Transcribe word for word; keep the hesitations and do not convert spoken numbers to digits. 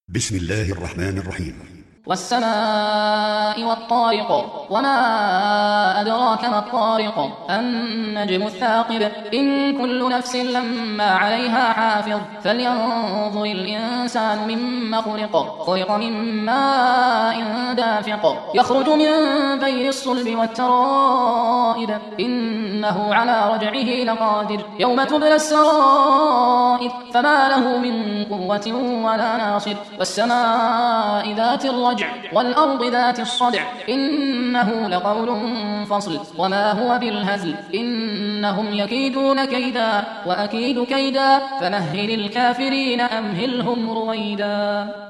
بسم الله الرحمن الرحيم. والسماء والطارق وما أدراك ما الطارق النجم الثاقب إن كل نفس لما عليها حافظ فلينظر الإنسان مما خلق خلق من ماء دافق يخرج من بين الصلب والترائب إنه على رجعه لقادر يوم تبلى السرائر فما له من قوة ولا ناصر والسماء ذات الرجع والأرض ذات الصدع إنه لقول فصل وما هو بالهزل إنهم يكيدون كيدا وأكيد كيدا فمهل الكافرين أمهلهم رويدا.